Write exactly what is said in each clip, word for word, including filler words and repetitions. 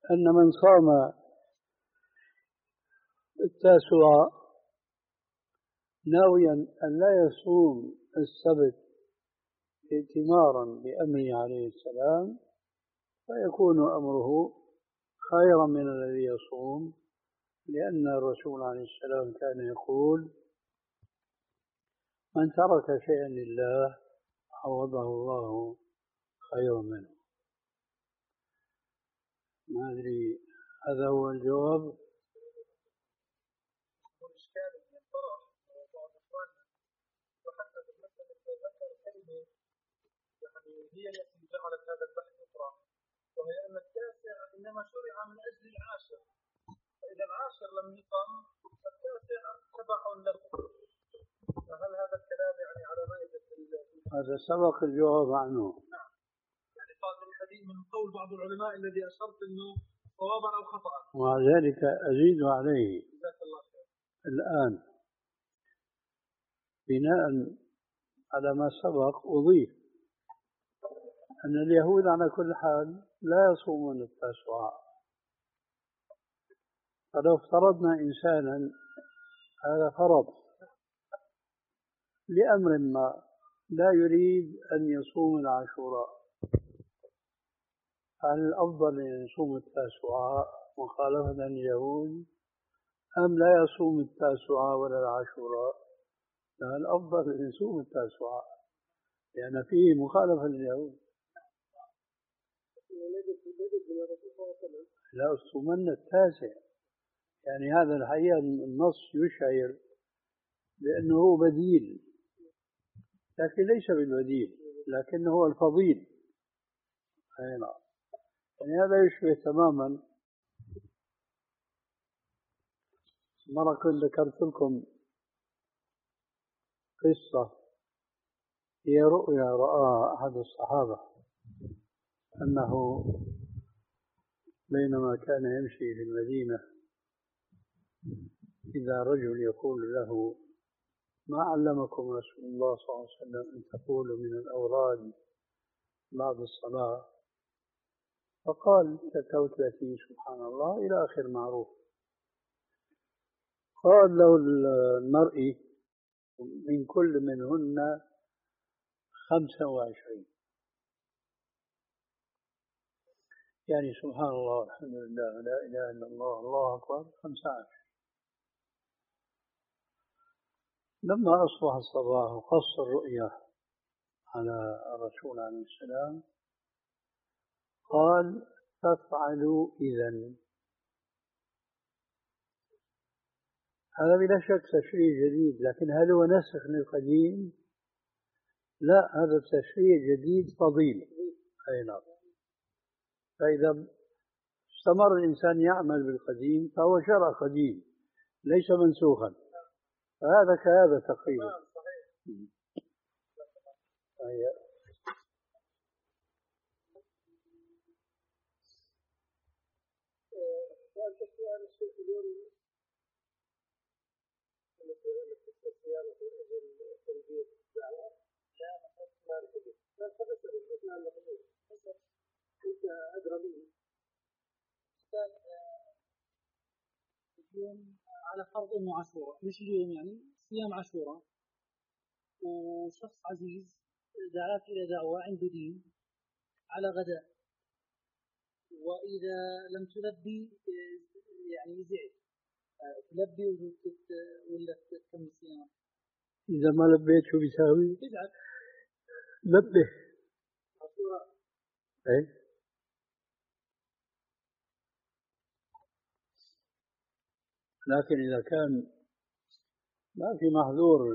أن من صام التاسوعاء ناويا أن لا يصوم السبت ائتمارا بأمره عليه السلام فيكون أمره خيرا من الذي يصوم، لأن الرسول عليه السلام كان يقول: من ترك شيئا لله عوضه الله خيرا منه. ما أدري هذا هو الجواب. هي التي جعلت هذا البحث يقرأ، وهي أن التاسع إنما شرع من أجل العاشر، فإذا العاشر لم يقم فالتاسع تبع له. فهل هذا الكلام يعني على مائدة؟ هذا سبق الجواب عنه. نعم، يعني قال الحديث من قول بعض العلماء الذي أشرت أنه صوابا أو خطأ. ومع ذلك أزيد عليه الآن بناء على ما سبق أضيف أن اليهود على كل حال لا يصومون التاسوعاء. فلو افترضنا إنسانا هذا فرض لأمر ما لا يريد أن يصوم العاشوراء، هل الأفضل أن يصوم التاسوعاء مخالفة لليهود أم لا يصوم التاسوعاء ولا العاشوراء؟ لا، الأفضل أن يصوم التاسوعاء لأن فيه مخالفة لليهود. لا أصومن التاسع، يعني هذا الحقيقة النص يشعر بأنه هو بديل، لكن ليس بالبديل، لكنه هو الفضيل. هنا يعني هذا يشبه تماما مرة كنت ذكرت لكم قصة هي رؤيا رآها أحد الصحابة، أنه بينما كان يمشي في المدينة إذا رجل يقول له: ما علمكم رسول الله صلى الله عليه وسلم أن تقولوا من الأوراد بعد الصلاة؟ فقال: ثلاثة وثلاثين سبحان الله إلى آخر معروف. قال له المرئي: من كل منهن خمسة وعشرين، يعني سبحان الله الحمد لله لا إله إلا الله الله أكبر خمسة عشر. لما أصبح الصباح وقص الرؤيا على الرسول عليه السلام قال: تفعلوا إذن. هذا بلا شك تشريع جديد، لكن هل هو نسخ للقديم؟ لا، هذا تشريع جديد فضيل. أي نعم. فإذا استمر الإنسان يعمل بالقديم فهو شرع قديم ليس منسوخا، فهذا كهذا تقريبا. اليوم على فرض انه عاشوراء، مش اليوم يعني صيام عاشوراء، وشخص عزيز دعاك الى دعوة عنده دين على غداء، واذا لم تلبي يعني يزعل، تلبي ولا تكمل صيام؟ إذا ما لبيت شو بيساوي؟ تزعل. لبه. عاشوراء. أي. لكن إذا كان ما في محظور،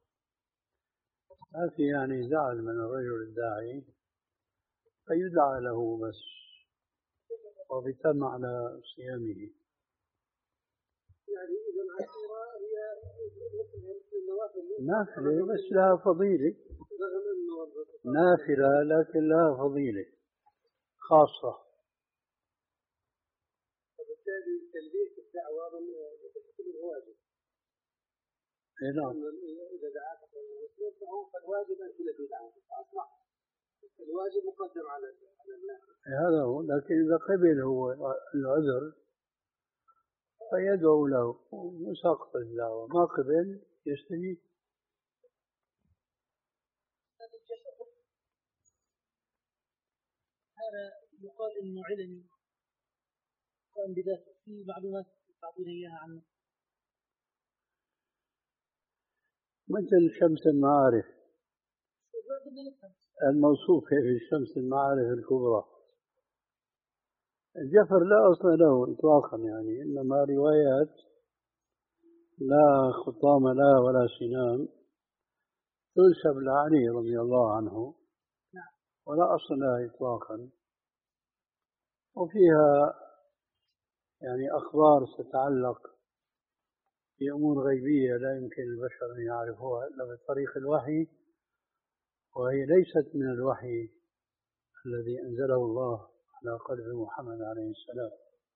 ما في يعني زعل من الرجل الداعي فيدعى له بس وبيتم على صيامه. يعني إذا العاشوراء هي نافلة بس لها فضيلة، نافلة لكن لها فضيلة خاصة. وبالتالي تلبية الدعوة من الواجب. نعم. إذا دعاك فالواجب أن تلبي دعوته فأصبح الواجب مقدم على على النافل. هذا هو، لكن إذا قبل هو العذر فيدعو له وسقط الدعوة، ما قبل يستجيب. هذا يقال إنه علم قام بذاته، في معلومات تعطينا إياها عنه مثل شمس المعارف الموصوفة في شمس المعارف الكبرى. الجفر لا أصل له إطلاقا، يعني إنما روايات لا خطام لا ولا سنام تنسب لعلي رضي الله عنه ولا أصل لها إطلاقا، وفيها يعني أخبار تتعلق بأمور غيبية لا يمكن البشر أن يعرفوها إلا بطريق الوحي، وهي ليست من الوحي الذي أنزله الله على قلب محمد عليه السلام.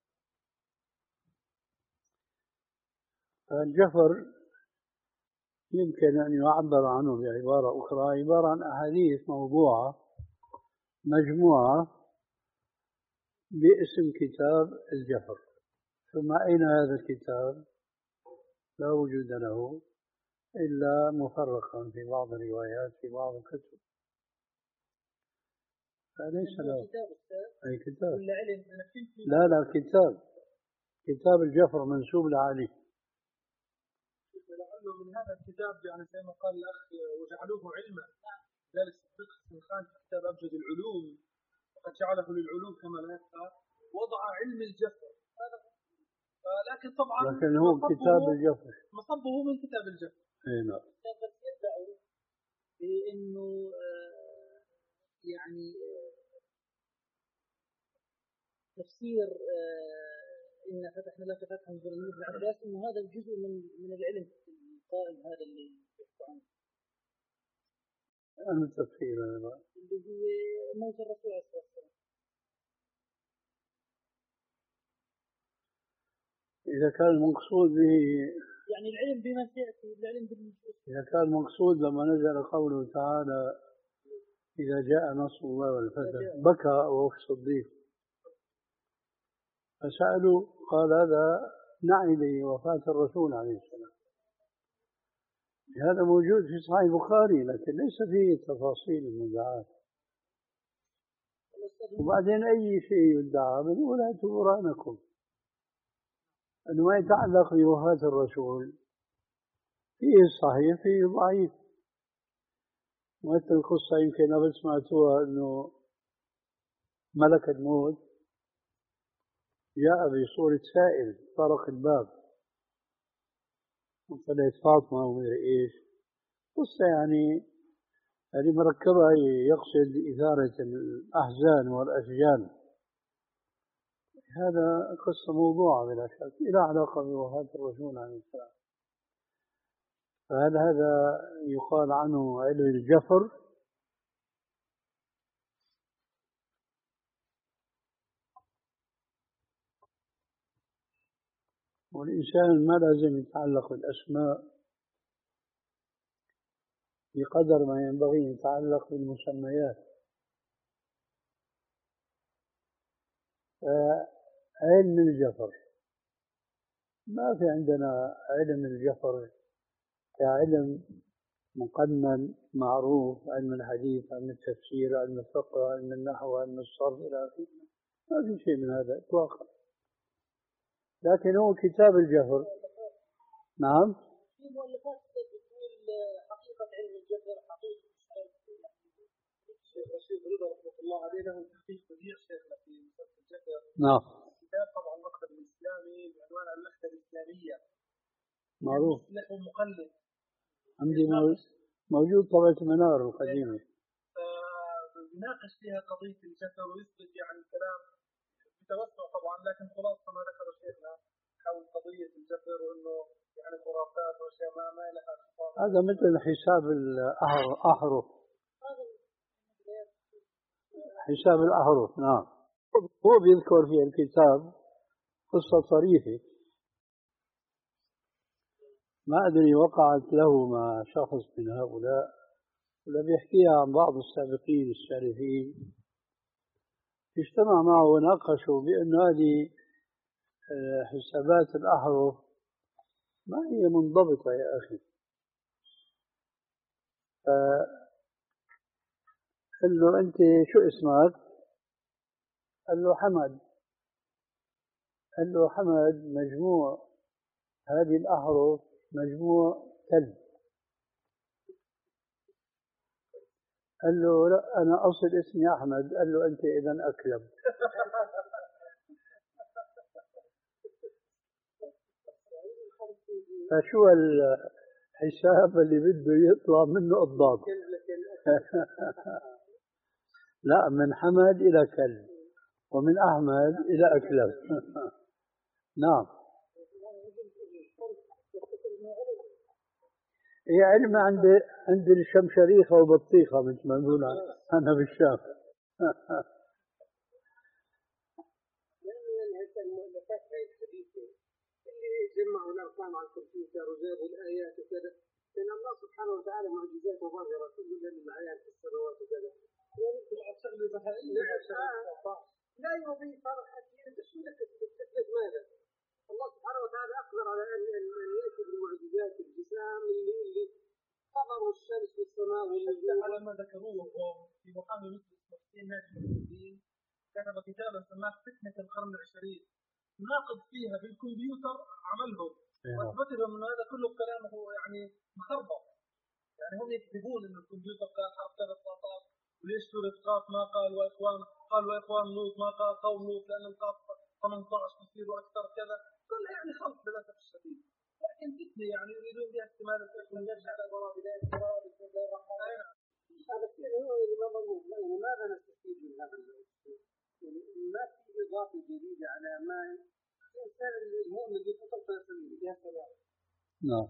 فالجفر يمكن أن يعبر عنه بعبارة أخرى، عبارة عن أحاديث موضوعة مجموعة باسم كتاب الجفر. ثم أين هذا الكتاب؟ لا وجود له إلا مفرقا في بعض الروايات في بعض الكتب، فليس له أي كتاب. لا لا كتاب كتاب الجفر منسوب لعلي. لعله من هذا الكتاب يعني زي ما قال الأخ وجعلوه علما، ذلك الفقه الخان في كتاب أبجد العلوم وقد جعله للعلوم كما لا يخفى، وضع علم الجفر، لكن طبعا لكن هو كتاب الجفر مصبه من كتاب الجفر. اي نعم. يدعوا بأنه يعني تفسير إن فتحنا لك فتحا مبينا ابن عباس إنه هذا الجزء من من العلم القائم هذا اللي يحكي عنه. أنا التفسير هذا اللي هو موت الرسول عليه الصلاة والسلام. إذا كان المقصود به يعني العلم بما سيأتي، العلم بالنصوص. إذا كان المقصود لما نزل قوله تعالى إذا جاء نصر الله والفتح بكى أبو بكر الصديق، فسألوا قال هذا نعي به وفاة الرسول عليه السلام. هذا موجود في صحيح البخاري لكن ليس فيه تفاصيل المدعاة. وبعدين أي شيء يدعى بنقول هاتوا برهانكم، أنه ما يتعلق بوفاة الرسول فيه الصحيح فيه ضعيف. مثل القصة يمكن قبل سمعتوها أنه ملك الموت جاء بصورة سائل طرق الباب وطلعت فاطمة ومدري إيش، قصة يعني هذه مركبة يقصد إثارة الأحزان والأشجان. هذا قصة موضوعة بلا شك إلى علاقة بوفاة الرسول عليه السلام. فهل هذا يقال عنه علم الجفر؟ والإنسان ما لازم يتعلق بالأسماء بقدر ما ينبغي يتعلق بالمسميات. علم الجفر ما في عندنا علم الجفر كعلم مقنن معروف، علم الحديث، علم التفسير، علم الفقه، علم النحو، علم الصرف إلى آخره، ما في شيء من هذا إطلاقا. لكن هو كتاب الجفر. نعم. في مؤلفات بتقول حقيقة علم الجفر، حقيقة الشيخ رشيد رضا رحمة الله عليه له تحقيق بديع شيخنا في مسألة الجفر. نعم. كتاب طبعا المكتب الإسلامي بعنوان اللحظة الإسلامية. معروف. له مقلد. عندي موجود طبعة منار القديمة. يناقش فيها قضية الجفر ويثبت يعني الكلام بتوسع طبعا، لكن خلاصة ما ذكر شيخنا حول قضية الجفر وإنه يعني خرافات وأشياء ما ما لها خطاب. هذا مثل حساب الأحرف. حساب الأحرف نعم. هو بيذكر في الكتاب قصة طريفة، ما أدري وقعت له مع شخص من هؤلاء ولم يحكيها عن بعض السابقين السالفين اجتمع معه وناقشوا بأن هذه حسابات الأحرف ما هي منضبطة يا أخي. قال له أنت شو اسمك؟ قال له حمد. قال له حمد مجموع هذه الأحرف مجموع كلب. قال له لا أنا أصل اسمي أحمد. قال له أنت إذن أكلب. فشو الحساب اللي بده يطلع منه الضاد؟ لا، من حمد إلى كلب ومن أحمد إلى أكلب. نعم. هي علم عند عند الشمشريخة وبطيخة مثل ما نقول أنا بالشام. جمعوا الارقام على الكمبيوتر وجابوا الايات وكذا، لان الله سبحانه وتعالى معجزاته ظاهره كل الاعيان في السماوات وكذا. يعني شغله بهائيه لا يضيف فرح اكيد. شو لك تثبت ماذا؟ الله سبحانه وتعالى اقدر على ان ان ياتي بالمعجزات الجسام اللي اللي قمروا الشمس في السماء والنجوم. على ما ذكروه في محامي مثل المسلمين ناجم الدين كتب كتابا سماه فتنه القرن العشرين، ناقض فيها بالكمبيوتر عملهم واثبت لهم ان هذا كله كلامه يعني مخربط. يعني هم يكذبون ان الكمبيوتر كان حرف ثلاث نقاط، وليش سوره قاف ما قال واخوان قال واخوان لوط ما قال قوم لوط لان القاف ثمانية عشر تصير واكثر كذا، كلها يعني خلط للاسف الشديد. لكن فتنه يعني يريدون بها اكتمال الحكم يجعل الله بدايه القراءه بسم الله الرحمن الرحيم. هذا الشيء هو الامام المؤمن. لماذا نستفيد من هذا الشيء؟ ما في اضافه جديده على ما الإنسان المؤمن بفطرة سليمة. يا سلام. نعم.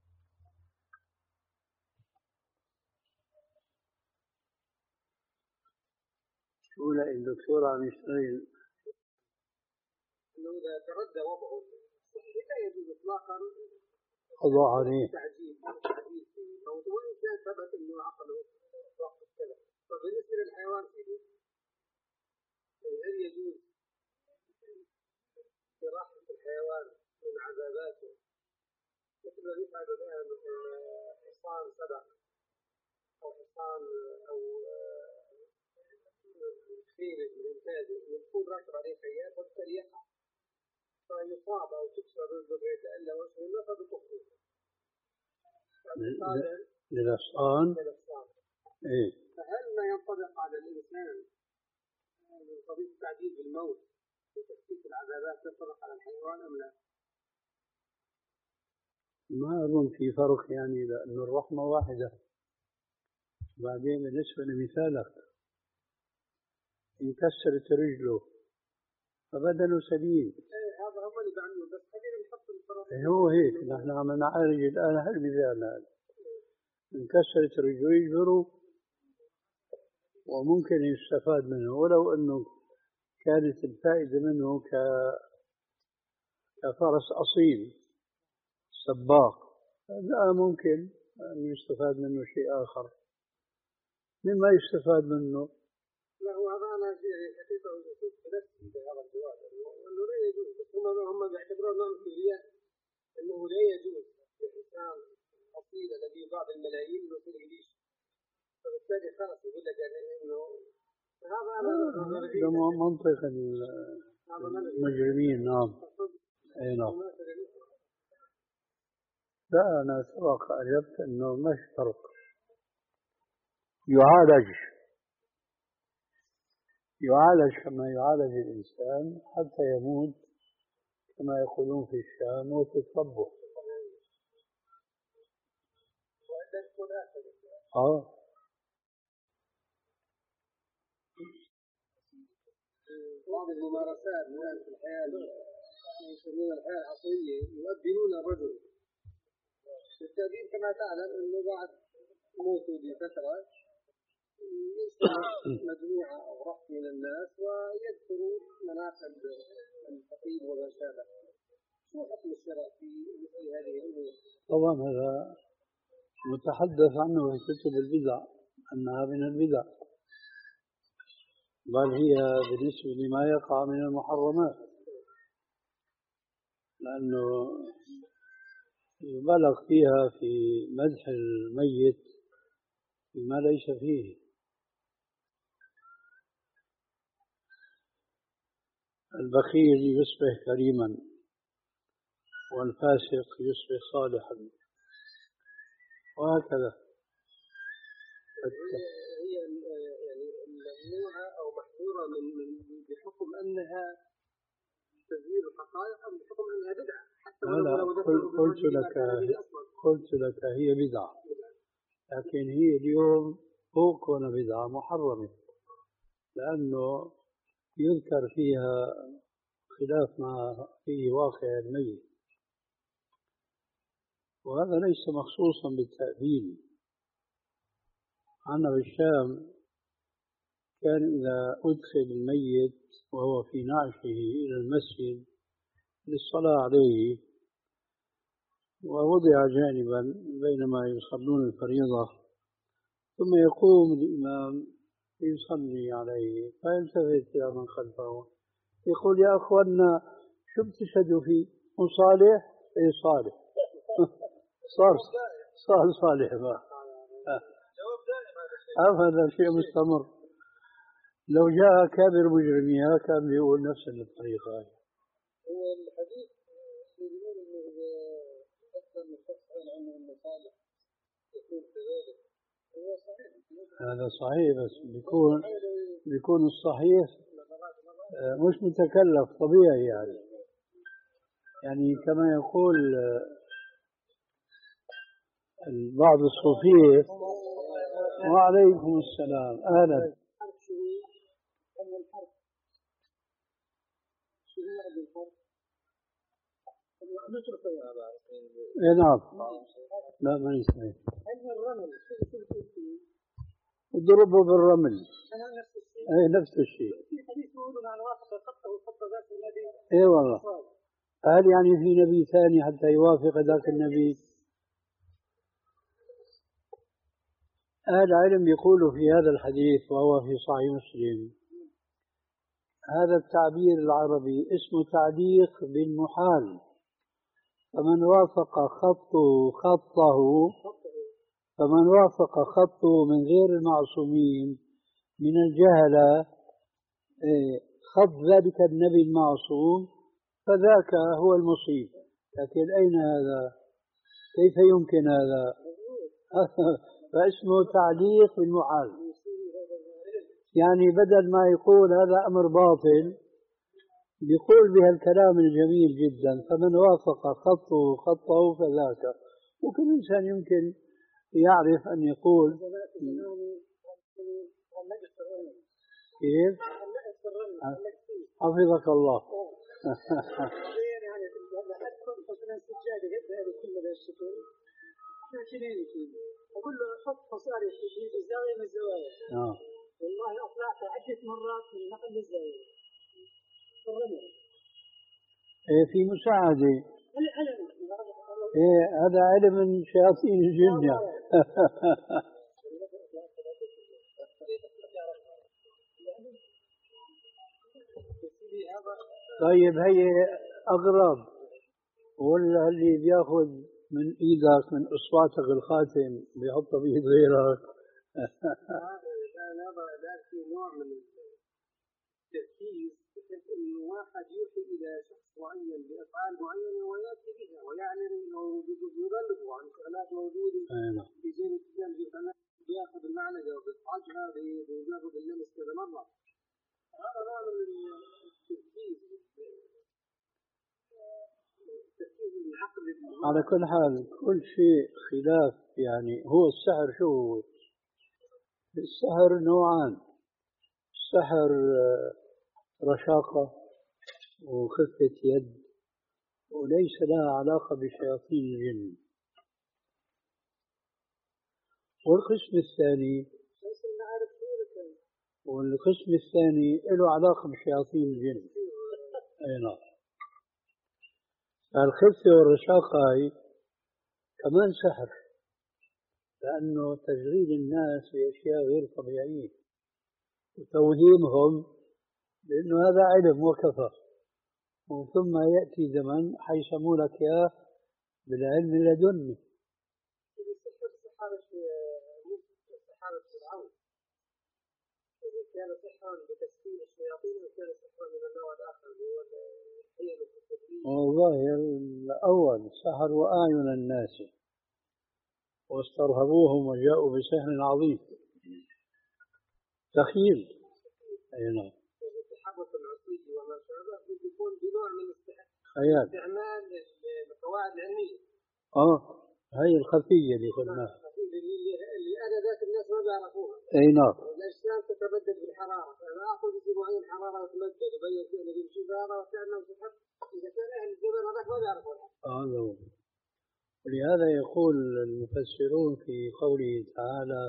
شو لا الدكتور عم يشتغل إنه إذا تردى وضعه لا يجوز إطلاقا قضاء عليه. تعجيل تعجيل في موضوع إن كان ثبت إنه عقله ضغط كذا. فبالنسبة للحيوان فيه هل يجوز إراحة الحيوان من عذاباته مثل ما يفعل الآن حصان سبق أو حصان أو خيل من إنتاجه يكون راكب عليه خيال وبالتالي يقع فيصاب أو تكسر رجله يتألم وجهه ما فبتخطئ. للحصان. إيه. فهل ما ينطبق على الإنسان من قضية التعجيل بالموت وتخفيف العذابات ينطبق على الحيوان أم لا؟ ما أظن في فرق يعني لأن الرحمة واحدة. بعدين بالنسبة لمثالك انكسرت رجله فبدنه سليم. هذا هو اللي بعمله بس خلينا نحط الفرق. هو هيك نحن عم نعالج الآن هالمثال هذا. انكسرت رجله يجبروا وممكن يستفاد منه ولو أنه كانت الفائدة منه ك كفرس أصيل سباق، لا ممكن أن يستفاد منه شيء آخر مما يستفاد منه. لا هو هذا أنا في حقيقة وجود بنفسي بهذا الجواب أنه لا يجوز. بس هم هم بيعتبرون نوع من أنه لا يجوز للإنسان الأصيل الذي يباع بالملايين إنه يصير يعيش. فبالتالي خلاص يقول لك يعني إنه هذا هذا منطق المجرمين. نعم. أي نعم. لا أنا سبق أجبت أنه مش فرق. يعالج يعالج كما يعالج الإنسان حتى يموت كما يقولون في الشام وتتصبح. آه. بعض الممارسات الآن في الحياة يسمونها الحياة العصرية يؤذنون الرجل بالتأكيد كما تعلم أنه بعد موته بفترة يجتمع مجموعة أو رحم من الناس ويذكروا مناقب الفقير وما شابه. شو حكم الشرع في مثل هذه الأمور؟ طبعا هذا متحدث عنه في كتب البدع أنها من البدع، بل هي بالنسبة لما يقع من المحرمات، لأنه يبالغ فيها في مدح الميت بما ليس فيه. البخيل يصبح كريما، والفاسق يصبح صالحا، وهكذا. هي يعني ممنوعة أو محظورة من بحكم أنها تغيير الحقائق، أو بحكم أنها بدعة؟ حتى ولو قلت لك قلت لك هي بدعة، لكن هي اليوم فوق كون بدعة محرمة، لأنه يذكر فيها خلاف ما فيه واقع الميت، وهذا ليس مخصوصا بالتأبيد. عندنا بالشام كان إذا أدخل الميت وهو في نعشه إلى المسجد للصلاة عليه ووضع جانبا بينما يصلون الفريضة، ثم يقوم الإمام يصلي عليه، فيلتفت إلى من خلفه يقول: يا أخوانا شو بتشهدوا فيه؟ صالح؟ إيه صالح. صار صار صالح بقى. هذا شيء مستمر. لو جاء كابر مجرميها كان بيقول نفس الطريقة. هو الحديث يقول إنه إذا أسلم الشخص عنه إنه صالح يكون كذلك، هو صحيح. هذا صحيح، بس بيكون بيكون الصحيح مش متكلف، طبيعي يعني. يعني كما يقول بعض الصوفية. وعليكم السلام، أهلا. إيه نعم. لا ما يسمع. اضربه بالرمل. اي نفس الشيء. اي والله. هل يعني في نبي ثاني حتى يوافق ذاك النبي؟ أهل العلم يقولوا في هذا الحديث وهو في صحيح مسلم: هذا التعبير العربي اسمه تعليق بالمحال، فمن وافق خطه خطه فمن وافق خطه من غير المعصومين من الجهلة خط ذلك النبي المعصوم فذاك هو المصيب. لكن أين هذا؟ كيف يمكن هذا؟ فاسمه تعليق بالمحال. يعني بدل ما يقول هذا أمر باطل بيقول بهالكلام الجميل جدا: فمن وافق خطه خطه فذاك. وكل إنسان يمكن يعرف أن يقول كيف؟ حفظك الله. أقول له حط مصاري في زاوية من الزوايا. آه. والله أطلعت عدة مرات من نقل الزاوية. إيه في مساعدة. إيه هذا علم من شياطين الجن. طيب هي أغرب، ولا اللي بياخذ من إيدك من إصبعتك الخاتم بيحطه بإيد غيرك؟ هذا في نوع من التركيز، بحيث إنه واحد يوحي إلى شخص معين بأفعال معينة ويأتي بها ويعلن ويبلغه عن شغلات موجودة في زين الإسلام، بياخذ المعلقة وبيطعجها بمجرد اللمس كذا مرة. هذا نوع من التركيز. على كل حال كل شيء خلاف. يعني هو السحر شو هو؟ السحر نوعان: السحر رشاقة وخفة يد، وليس لها علاقة بشياطين الجن. والقسم الثاني والقسم الثاني له علاقة بشياطين الجن. أي نعم. الخفة والرشاقة هي كمان سحر، لأنه تشغيل الناس بأشياء غير طبيعية وتوهيمهم بأنه هذا علم وكفى، ثم يأتي زمن حيسموا لك إياه بالعلم اللدني. سحر سحر فرعون كان سحرا بتسكين الشياطين وكان سحرا من النوع الآخر اللي هو الحيل والتدريب. والله الأول سحروا أعين الناس واسترهبوهم وجاءوا بسحر عظيم تخيل. أي نعم. التحرك العقلي وما شابه يكون بنوع من خيال استعمال القواعد العلمية. آه هي الخفية اللي قلناها اللي أنا ذات الناس ما بيعرفوها. أي نعم. الأجسام تتبدل بالحرارة، فأنا آخذ في معين حرارة وتمدد وبين فعل بيمشي بهذا وكأنه سحر. إذا كان أهل الجبل هذاك ما بيعرفوها. هذا هو. ولهذا يقول المفسرون في قوله تعالى: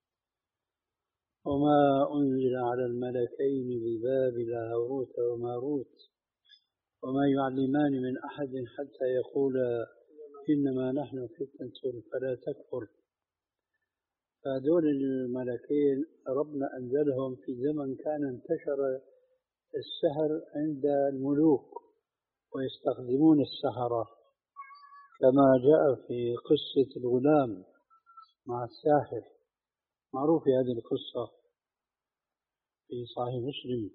وما أنزل على الملكين ببابل هاروت وماروت وما يعلمان من أحد حتى يقولا إنما نحن فتنة فلا تكفر. فهذول الملكين ربنا أنزلهم في زمن كان انتشر السحر عند الملوك ويستخدمون السحرة، كما جاء في قصة الغلام مع الساحر، معروف هذه القصة في صحيح مسلم.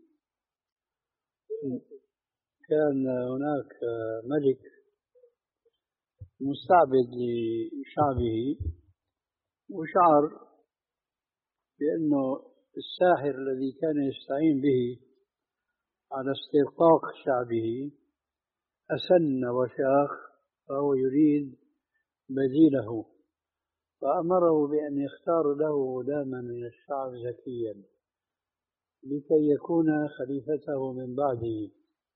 كان هناك ملك مستعبد لشعبه وشعر بأنه الساحر الذي كان يستعين به على استرقاق شعبه أسن وشاخ، فهو يريد بديله، فأمره بأن يختار له غلاما من الشعب ذكيا لكي يكون خليفته من بعده.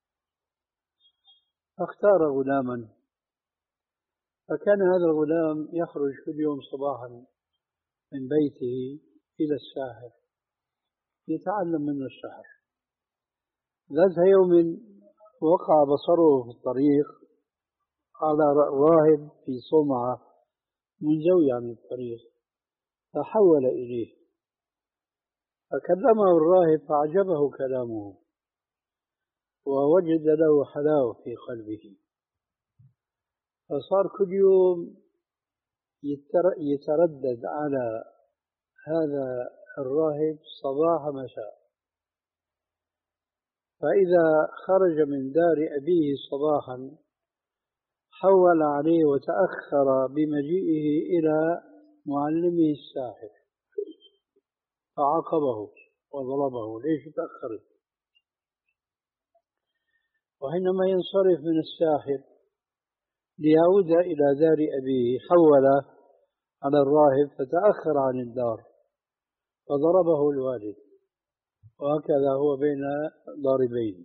فاختار غلاما، فكان هذا الغلام يخرج كل يوم صباحا من بيته إلى الساحر يتعلم منه السحر. ذات يوم وقع بصره في الطريق على راهب في صومعة منزوي عن الطريق، فحول إليه فكلمه الراهب فأعجبه كلامه ووجد له حلاوة في قلبه، فصار كل يوم يتردد على هذا الراهب صباح مساء. فإذا خرج من دار أبيه صباحا حول عليه وتأخر بمجيئه إلى معلمه الساحر فعاقبه وضربه: ليش تأخرت؟ وحينما ينصرف من الساحر ليعود إلى دار أبيه حول على الراهب فتأخر عن الدار فضربه الوالد، وهكذا هو بين ضاربين.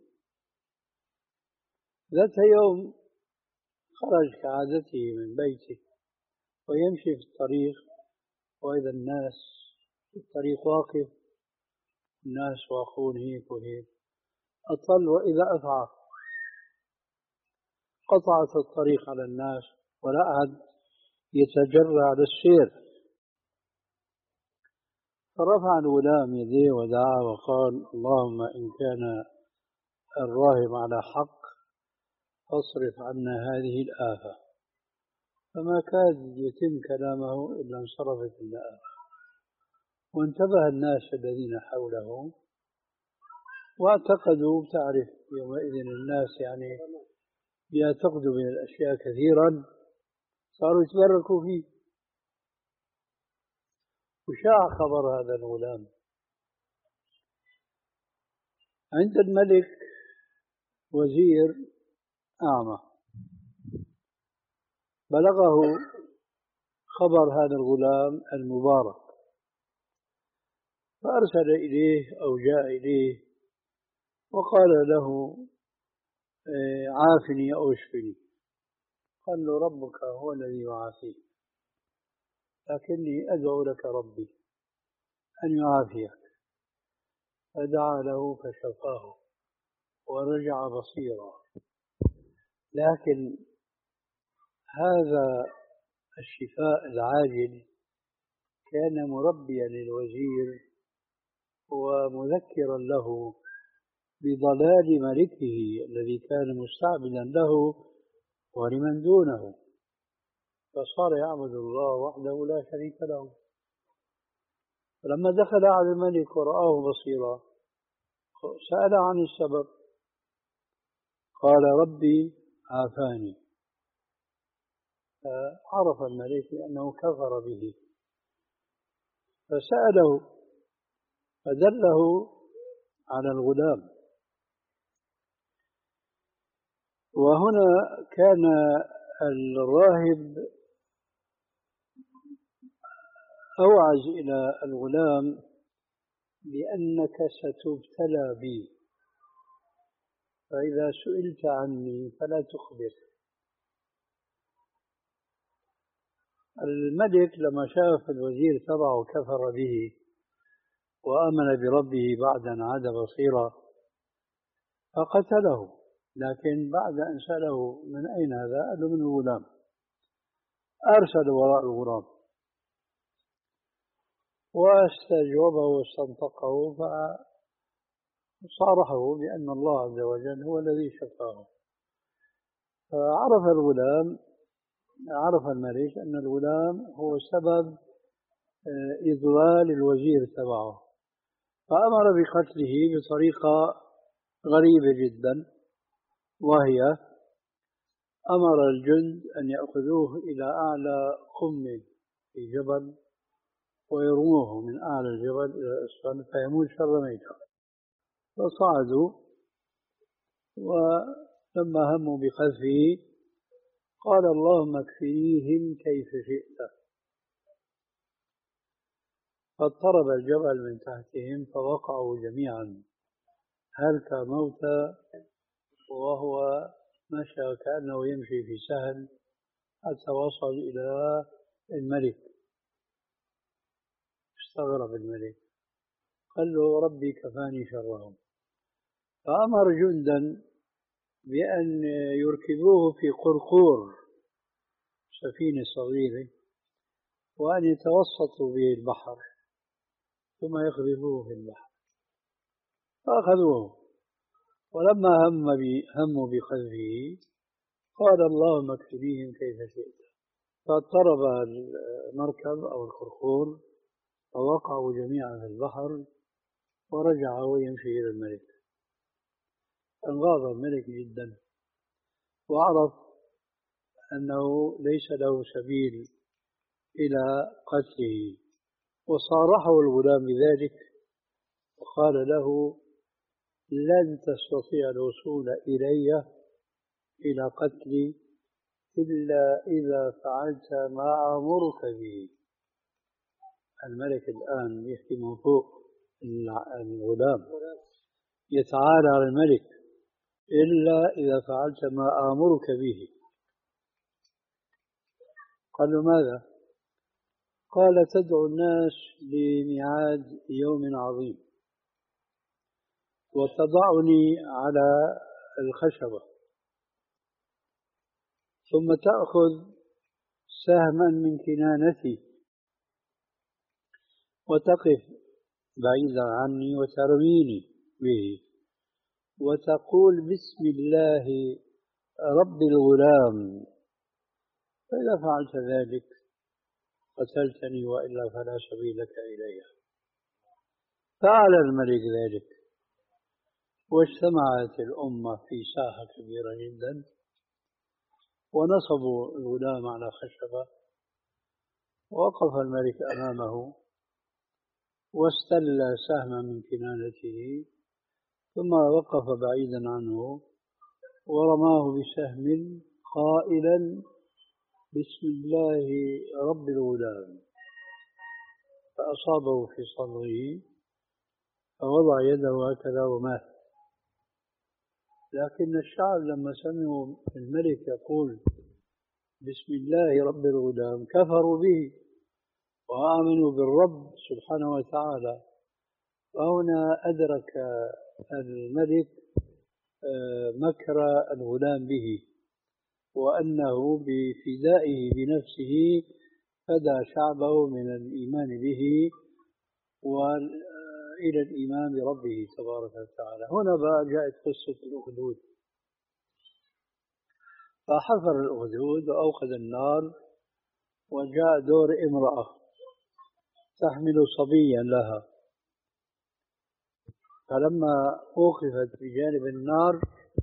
ذات يوم خرج كعادته من بيته ويمشي في الطريق، وإذا الناس في الطريق واقف، الناس واقفون هيك وهيك، أطل وإذا أفعى قطعت الطريق على الناس ولا أحد يتجرع على السير. فرفع الغلام يديه ودعا وقال: اللهم إن كان الراهب على حق فاصرف عنا هذه الآفة. فما كاد يتم كلامه إلا انصرفت الآفة، وانتبه الناس الذين حوله واعتقدوا، تعرف يومئذ الناس يعني يعتقدوا من الأشياء كثيرا، صاروا يتبركوا فيه. وشاع خبر هذا الغلام عند الملك وزير أعمى، بلغه خبر هذا الغلام المبارك فأرسل إليه أو جاء إليه وقال له: عافني أو اشفني. قال له: ربك هو الذي يعافيك، لكني أدعو لك ربي أن يعافيك. فدعا له فشفاه ورجع بصيرا. لكن هذا الشفاء العاجل كان مربيا للوزير ومذكرا له بضلال ملكه الذي كان مستعبدا له ولمن دونه، فصار يعبد الله وحده لا شريك له. فلما دخل على الملك ورآه بصيرا سأل عن السبب، قال ربي عافاني. فعرف الملك أنه كفر به، فسأله فدله على الغلام. وهنا كان الراهب أوعز إلى الغلام بأنك ستبتلى بي، فإذا سئلت عني فلا تخبر. الملك لما شاف الوزير تبعه كفر به وآمن بربه بعد أن عاد بصيرا فقتله، لكن بعد أن سأله من أين هذا؟ قال له من الغلام. أرسل وراء الغلام واستجوبه واستنطقه فصارحه بأن الله عز وجل هو الذي شفاه. فعرف الغلام عرف الملك أن الغلام هو سبب إضلال الوزير تبعه، فأمر بقتله بطريقة غريبة جدا، وهي أمر الجند أن يأخذوه إلى أعلى قمة في جبل ويرموه من أعلى الجبل إلى أسفل فيموت شر ميتا. فصعدوا، ولما هموا بقذفه قال اللهم اكفنيهم كيف شئت، فاضطرب الجبل من تحتهم فوقعوا جميعا هلك موتى، وهو مشى كأنه يمشي في سهل حتى وصل إلى الملك. استغرب الملك، قال له ربي كفاني شرهم، فأمر جندا بأن يركبوه في قرقور سفينة صغيرة وأن يتوسطوا به البحر ثم يقذفوه في البحر. فأخذوه، ولما هم هموا بقذفه قال اللهم اكفنيهم كيف شئت، فاضطرب المركب أو القرقور فوقعوا جميعا في البحر، ورجع هو يمشي إلى الملك. انغاض الملك جدا وعرف أنه ليس له سبيل إلى قتله، وصارحه الغلام بذلك وقال له لن تستطيع الوصول إلي إلى قتلي إلا إذا فعلت ما أمرك به. الملك الآن يحكي من فوق الغلام يتعالى على الملك، إلا إذا فعلت ما آمرك به. قال له ماذا؟ قال تدعو الناس لميعاد يوم عظيم وتضعني على الخشبة، ثم تأخذ سهما من كنانتي وتقف بعيدا عني وترميني به وتقول بسم الله رب الغلام، فإذا فعلت ذلك قتلتني وإلا فلا سبيل لك إلي. فعل الملك ذلك، واجتمعت الأمة في ساحة كبيرة جدا ونصبوا الغلام على خشبة، ووقف الملك أمامه واستل سهما من كنانته، ثم وقف بعيدا عنه ورماه بسهم قائلا بسم الله رب الغلام، فأصابه في صدره فوضع يده هكذا ومات. لكن الشعب لما سمعوا الملك يقول بسم الله رب الغلام كفروا به وآمنوا بالرب سبحانه وتعالى. فهنا أدرك الملك مكر الغلام به، وأنه بفدائه بنفسه فدى شعبه من الإيمان به وإلى الإيمان بربه تبارك وتعالى. هنا بقى جاءت قصة الأخدود. فحفر الأخدود وأوقد النار، وجاء دور امرأة تحمل صبيا لها، فلما وقفت بجانب النار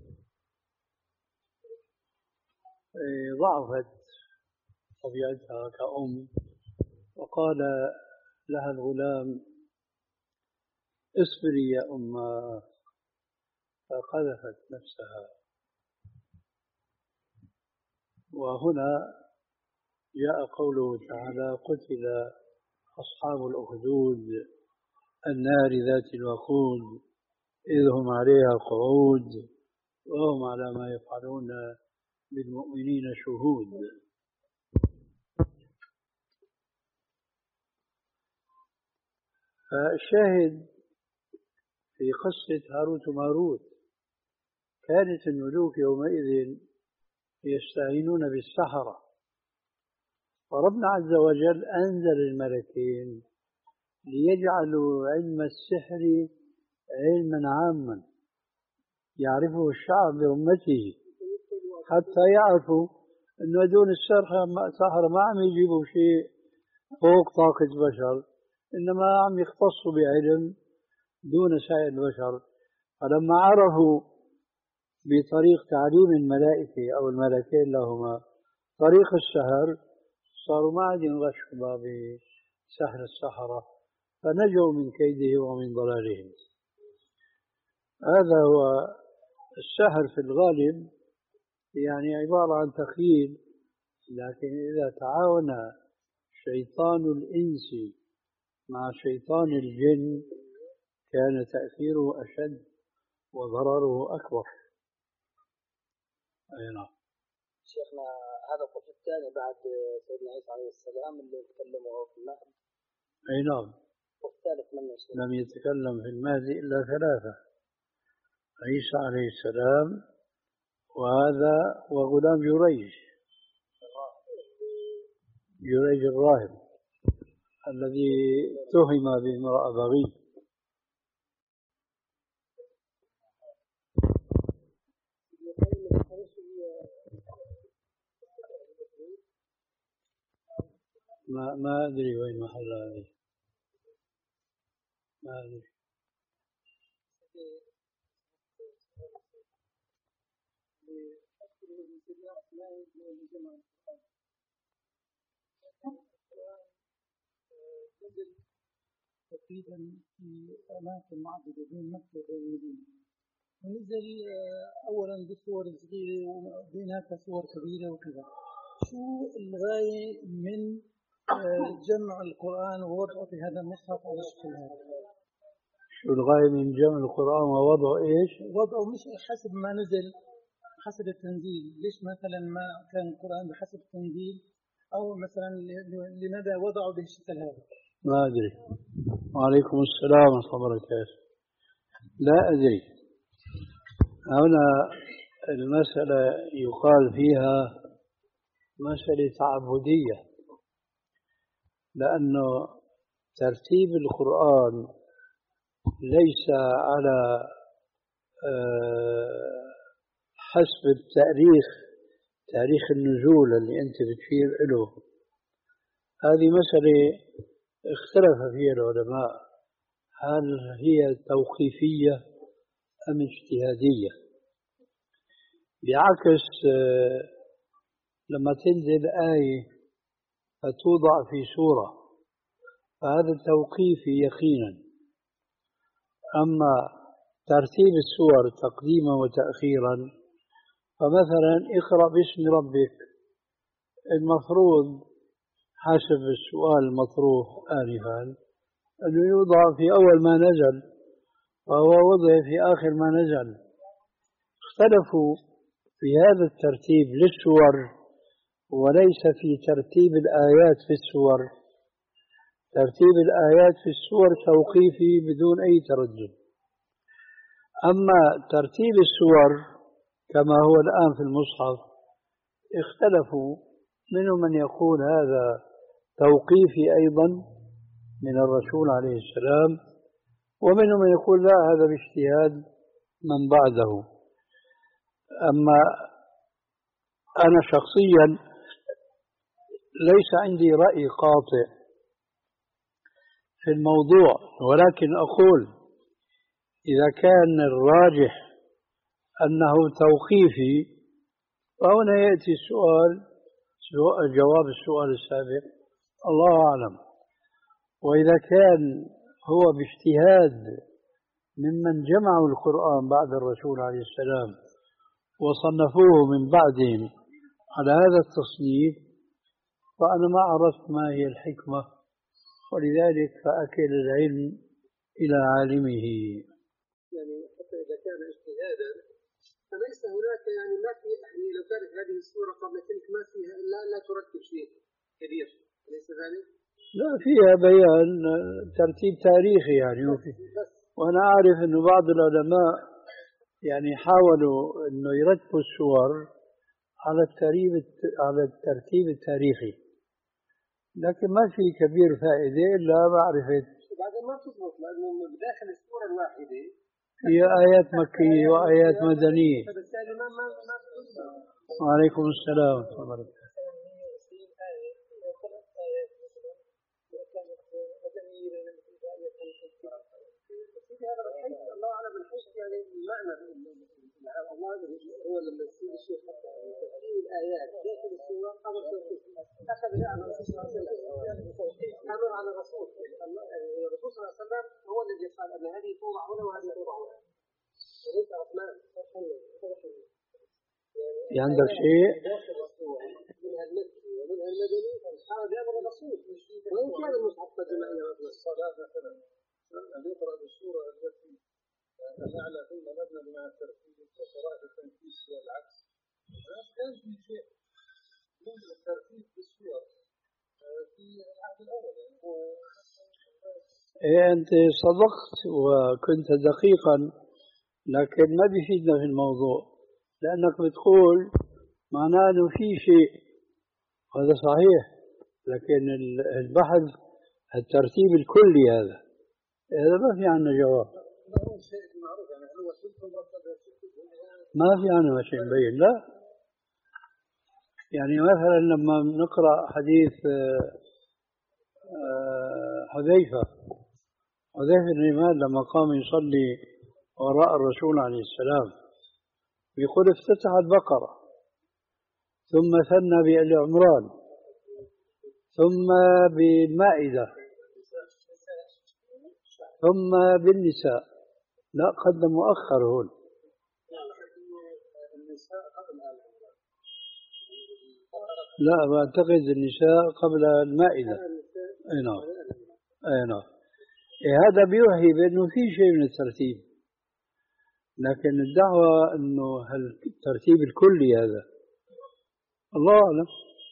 ضعفت طبيعتها كأم، وقال لها الغلام: اصبري يا أماه، فقذفت نفسها. وهنا جاء قوله تعالى: قتل أصحاب الأخدود النار ذات الوقود إذ هم عليها قعود وهم على ما يفعلون بالمؤمنين شهود. فالشاهد في قصة هاروت وماروت، كانت الملوك يومئذ يستعينون بالسحرة، وربنا عز وجل أنزل الملكين ليجعلوا علم السحر علما عاما يعرفه الشعب بأمته، حتى يعرفوا أنه دون السحرة ما عم يجيبوا شيء فوق طاقة بشر، إنما عم يختصوا بعلم دون سائر البشر. فلما عرفوا بطريق تعليم الملائكة أو الملكين لهما طريق السحر، صاروا ما عاد ينغشوا بسحر السحرة، فنجوا من كيده ومن ضلالهم. هذا هو السحر في الغالب، يعني عبارة عن تخيل، لكن إذا تعاون شيطان الإنس مع شيطان الجن كان تأثيره أشد وضرره أكبر. أي نعم. شيخنا، هذا الطفل الثاني بعد سيدنا عيسى عليه السلام اللي تكلموا في المهد. أي نعم. والثالث من الشيخ لم يتكلم في المهد إلا ثلاثة: عيسى عليه السلام، وهذا وغلام جريج جريج الراهب الذي اتهم بامرأة بغي. ما ما أدري وين محل هذه، ما أدري. تقريبا في أماكن معدودة بين مكة وبين المدينة، ونزل أولا بصور صغيرة وبينها صور كبيرة وكذا. شو الغاية من جمع القرآن ووضعه في هذا المصحف على الشكل هذا؟ شو الغاية من جمع القرآن ووضعه إيش؟ وضعه مش حسب ما نزل، حسب التنزيل. ليش مثلا ما كان القرآن بحسب التنزيل، أو مثلا لماذا وضعه بالشكل هذا؟ ما أدري. وعليكم السلام ورحمة الله وبركاته. لا أدري. هنا المسألة يقال فيها مسألة تعبدية، لأنه ترتيب القرآن ليس على حسب التاريخ، تاريخ النزول اللي أنت بتشير له. هذه مسألة اختلف فيها العلماء، هل هي توقيفية أم اجتهادية؟ بعكس لما تنزل آية فتوضع في سورة فهذا توقيفي يقينا. أما ترتيب السور تقديما وتأخيرا، فمثلا اقرأ باسم ربك، المفروض حسب السؤال المطروح آنفا أنه يوضع في أول ما نزل، وهو وضع في آخر ما نزل. اختلفوا في هذا الترتيب للسور وليس في ترتيب الآيات في السور. ترتيب الآيات في السور توقيفي بدون أي تردد. أما ترتيب السور كما هو الآن في المصحف اختلفوا، منهم من يقول هذا توقيفي أيضا من الرسول عليه السلام، ومنهم من يقول لا هذا باجتهاد من بعده. أما أنا شخصيا ليس عندي رأي قاطع في الموضوع، ولكن أقول إذا كان الراجح أنه توقيفي فهنا يأتي السؤال جواب السؤال السابق الله أعلم. وإذا كان هو باجتهاد ممن جمعوا القرآن بعد الرسول عليه السلام وصنفوه من بعدهم على هذا التصنيف، فأنا ما عرفت ما هي الحكمة، ولذلك فأكل العلم إلى عالمه. يعني حتى إذا كان اجتهادا فليس هناك يعني ما في يعني لو كانت هذه السورة قبل تلك ما فيها لا لا ترتب شيء كبير، أليس ذلك؟ لا، فيها بيان ترتيب تاريخي يعني. وأنا أعرف أن بعض العلماء يعني حاولوا أنه يرتبوا السور على الترتيب على الترتيب التاريخي، لكن ما في كبير فائدة إلا معرفة. بعدين ما تضبط لأنه بداخل السورة الواحدة هي آيات مكية وآيات مدنية. فبالتالي ما ما ما وعليكم السلام ورحمة الله وبركاته. هذا الحج الله أعلم الحج يعني المعنى الله هو لما يصير الشيخ تفسير الآيات داخل السورة قبل أخذ على الرسول صلى الله عليه وسلم، أمر على الرسول الرسول صلى الله عليه وسلم هو الذي قال أن هذه توضع هنا وهذه توضع هنا، وليس عثمان. عندك شيء؟ منها المكي ومنها المدني هذا بأمر الرسول، وإن كان المصحف قد جمعنا مثل الصلاة مثلا أن يقرأ بالسورة التي الأعلى ثم مبنى مع الترتيب وقراءة التنفيذ والعكس. كان في شيء من الترتيب بالسور في العهد الأول يعني هو إيه أنت صدقت وكنت دقيقا، لكن ما بيفيدنا في الموضوع لأنك بتقول معناه أنه في شيء، هذا صحيح، لكن البحث الترتيب الكلي هذا هذا ما في عنا جواب، ما في عنا شيء مبين. لا يعني مثلا لما نقرأ حديث حذيفة حذيفة بن اليمان لما قام يصلي وراء الرسول عليه السلام يقول افتتح البقرة ثم ثنى بآل عمران ثم بالمائدة ثم بالنساء. لا قدم مؤخر هون. لا بعتقد النساء قبل المائدة. اي نعم اي نعم. إيه هذا بيوحي بأنه في شيء من الترتيب، لكن الدعوة أنه الترتيب الكلي هذا الله أعلم.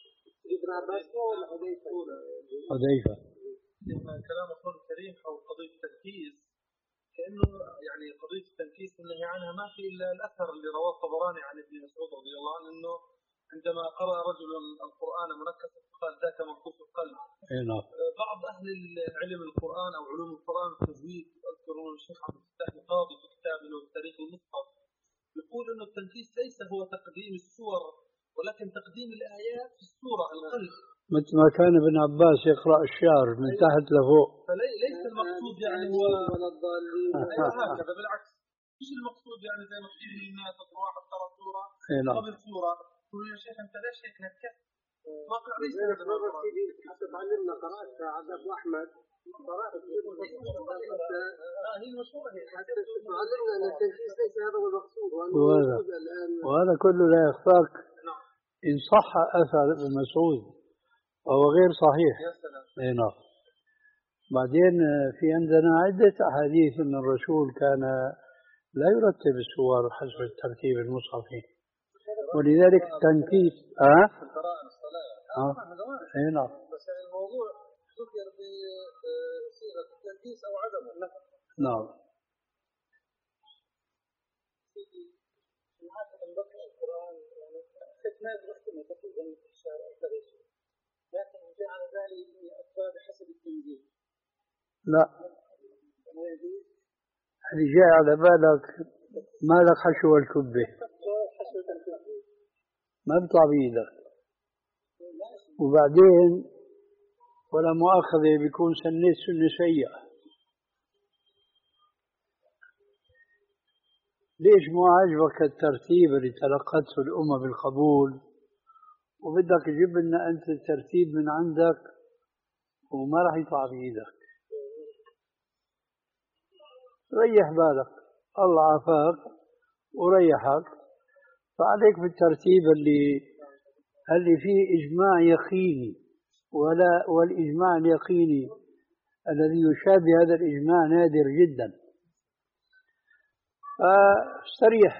حذيفة كلام الرسول الكريم حول قضية التركيز كأنه يعني قضية التركيز النهي عنها ما في إلا الأثر اللي رواه الطبراني عن ابن مسعود رضي الله عنه أنه عندما قرأ رجل القرآن منكسا قال ذاك منقوص القلب. بعض أهل العلم القرآن أو علوم القرآن التجويد أذكرون الشيخ عبد الفتاح القاضي في كتابه له تاريخ المصحف يقول أنه التنكيس ليس هو تقديم السور ولكن تقديم الآيات في السورة القلب، مثل ما كان ابن عباس يقرأ الشعر من تحت لفوق. فليس المقصود يعني هو ولا الضالين هكذا، بالعكس مش المقصود يعني زي ما تقول الناس تروح ترى سورة قبل سورة تقول يا شيخ أنت ليش هيك نكت ما قرأت حتى تعلمنا قرأت عبد أبو أحمد قرأت هي المشهورة هي حتى تعلمنا أن التنفيذ ليس هذا هو المقصود وهذا, وهذا كله لا يخفاك إن صح أثر ابن مسعود وهو غير صحيح. اي نعم. بعدين في عندنا عدة أحاديث أن الرسول كان لا يرتب السور حسب الترتيب المصحفي، ولذلك التنكيس ها اه اي نعم. بس الموضوع ذكر بصيغة التنكيس أو عدم النفي. نعم. القرآن يعني ختمات مختلفة تقول أن الشعر أكثر لكن جعل ذلك أسباب حسب التنزيل. لا، اللي جاي على بالك مالك حشو الكبة ما بيطلع بإيدك، وبعدين ولا مؤاخذة بيكون سنة سنة سيئة. ليش مو عاجبك الترتيب اللي تلقته الأمة بالقبول وبدك تجيب لنا أنت الترتيب من عندك وما راح يطلع بإيدك؟ ريح بالك، الله عافاك وريحك. فعليك بالترتيب اللي اللي فيه إجماع يقيني، ولا والإجماع اليقيني الذي يشابه هذا الإجماع نادر جدا. فاستريح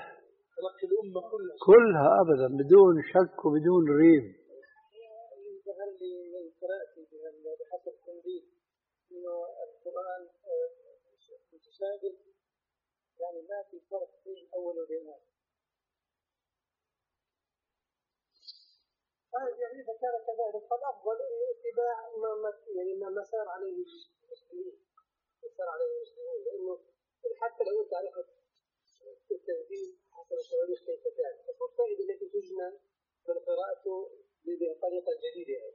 كلها أبدا بدون شك وبدون ريب. ظهر لي من قراءتي بحسب التنزيل إنه القرآن متشابه، يعني ما في فرق بين أول وبين آخر. يعني إذا كان كذلك فالأفضل اتباع ما يعني ما سار عليه المسلمين، سار عليه المسلمين، لأنه حتى لو أنت عرفت التنزيل حسب التواريخ كيف كان، فشو الفائدة التي تجمع من قراءته بطريقة جديدة؟ يعني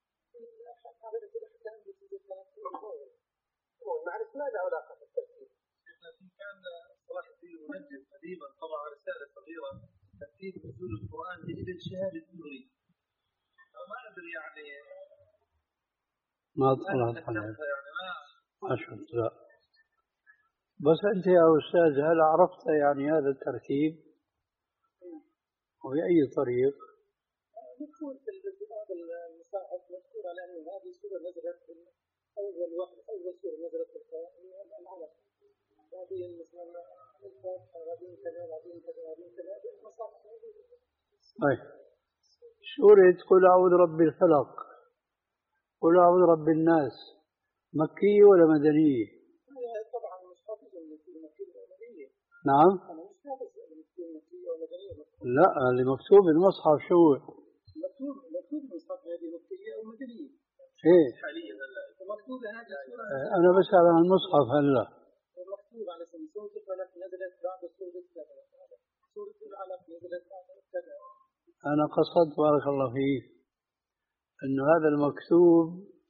نعرف ماذا علاقة بالترتيب. كان صلاح الدين المنجد قديما طبع رسالة صغيرة ترتيب نزول القرآن بإذن شهادة الدوري. ما أدري يعني ما طلعت عليها ما شفت. لا بس أنت يا أستاذ هل عرفت يعني هذا الترتيب وبأي طريق؟ مذكور في بعض المصاحف مذكور على أن هذه السورة نزلت أول وقت، أول سورة نزلت في العلق. هذه مثلا هذه كذا هذه كذا هذه كذا المصاحف. طيب سورة قل أعوذ برب الفلق، قل أعوذ برب الناس، مكية ولا مدنية؟ طبعا مش حافظ المكية والمدنية. نعم؟ أنا مش حافظ المكية والمدنية. لا اللي مكتوب المصحف شو؟ مكتوب مكتوب المصحف هذه مكية ومدنية. إيه؟ حاليا هلا مكتوب هذه السورة. أنا بسأل عن المصحف هلا. مكتوب على سورة الفلق نزلت بعد سورة كذا، سورة العلق نزلت بعد كذا. أنا قصدت بارك الله فيك أن هذا المكتوب